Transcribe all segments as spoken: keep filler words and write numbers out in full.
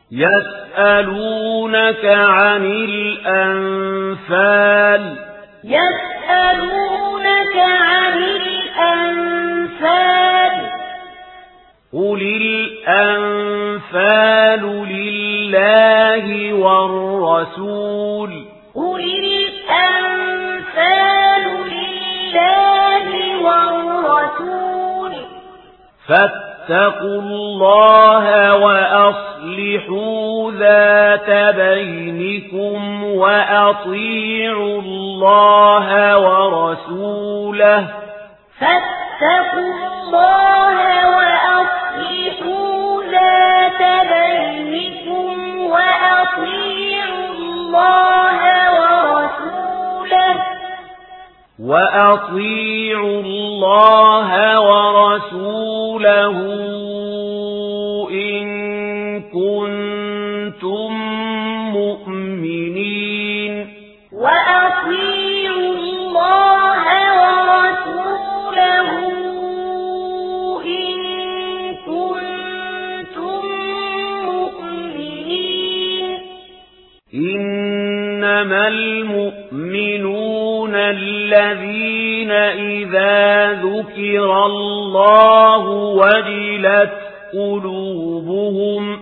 يسألونك عن الأنفال يسألونك عن الأنفال قل الأنفال لله والرسول قل الأنفال لله والرسول فاتقوا الله وأصلحوا ذات بينكم وأطيعوا الله ورسوله فاتقوا الله وأصلحوا ذات بينكم وأطيعوا الله ورسوله وأطيعوا الله ورسوله إن كنتم مؤمنين وأطيعوا الله ورسوله إن كنتم مؤمنين إنما المؤمنون الذين إذا ذكر الله وجلت قلوبهم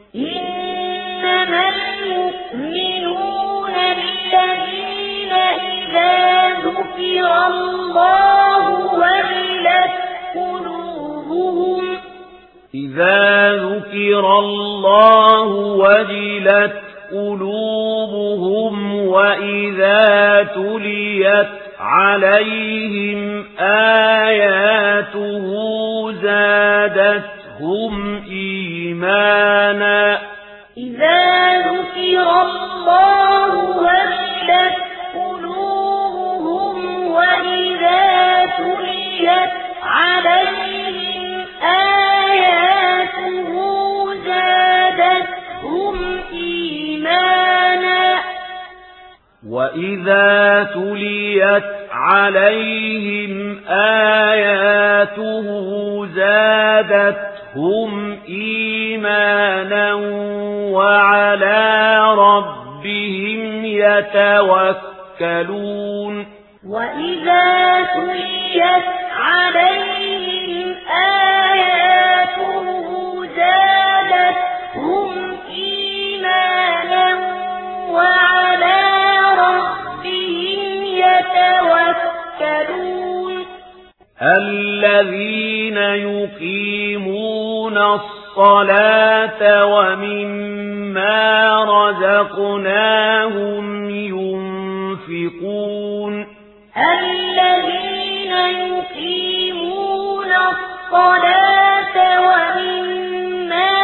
إنما المؤمنون الذين إذا ذكر الله وجلت قلوبهم إذا ذكر الله وجلت قلوبهم وإذا تليت عليهم آياته زادتهم إيمانا إذا ذكر الله وجلت قلوبهم وإذا تليت عليهم آياته زادتهم إيمانا وإذا تليت عليهم آياته زادتهم إيمانا وعلى ربهم يتوكلون وإذا تليت عليهم آياته زادتهم إيمانا وعلى ربهم يتوكلون الذين يقيمون الصلاة ومما رزقناهم ينفقون الذين يقيمون الصلاة ومما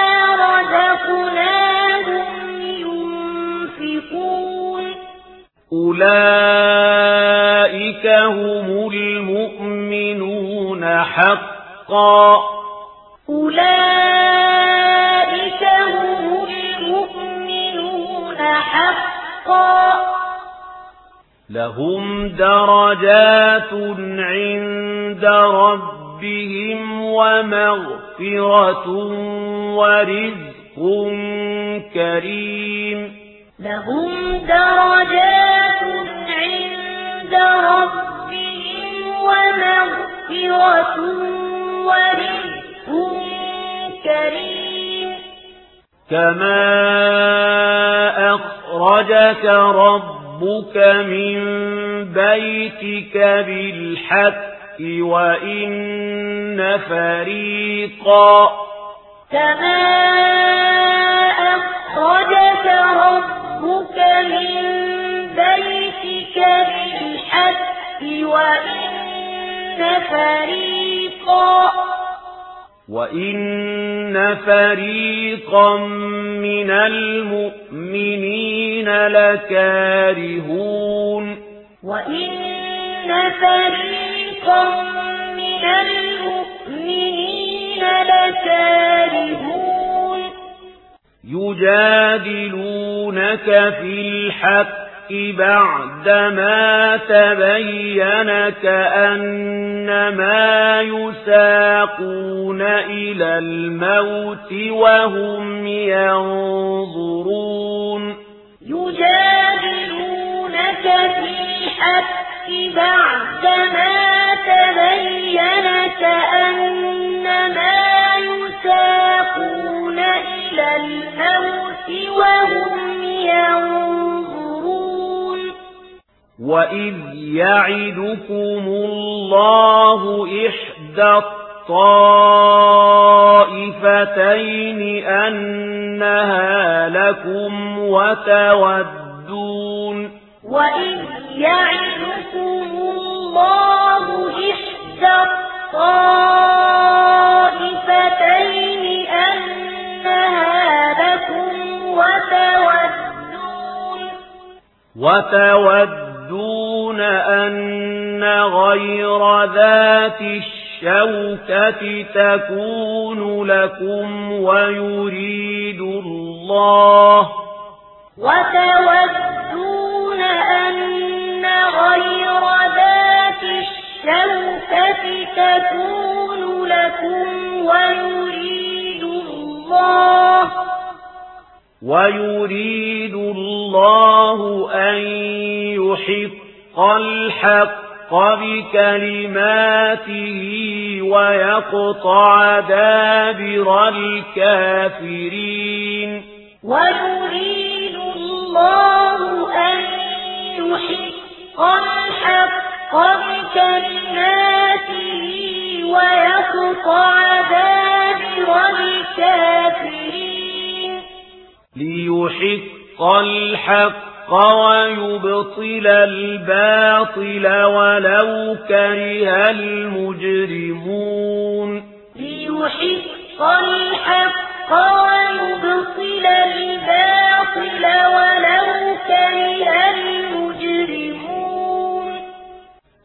رزقناهم ينفقون أولئك هم المؤمنون حقا أولئك هم المؤمنون حقا لهم درجات عند ربهم ومغفرة ورزق كريم لهم درجات عند ربهم ومغفرة ورزق كريم كما أخرجك ربك من بيتك بالحق وإن فريقا كما أخرجك ربك من بيتك بالحق وإن فريقا وإن فريقا من المؤمنين لكارهون وإن فريقا من المؤمنين لكارهون يجادلونك في الحق بعدما تبين كأنما يساقون إلى الموت وهم ينظرون يجادلونك في الحق بعدما تبين كأنما يساقون إلى الموت وهم ينظرون وإذ يعدكم الله إحدى الطائفتين أنها لكم وتودون وإذ يعدكم الله إحدى الطائفتين أنها لكم وتودون وتودون أن غير ذات الشوكة تكون لكم ويريد الله وتودون أن غير ذات الشوكة تكون لكم ويريد الله ويريد الله أن يحق الحق بكلماته ويقطع دابر الكافرين ويريد الله أن يحق الحق بكلماته ويقطع دابر الكافرين ليحق الحق ويبطل الباطل ولو كره المجرمون ليحق الحق ويبطل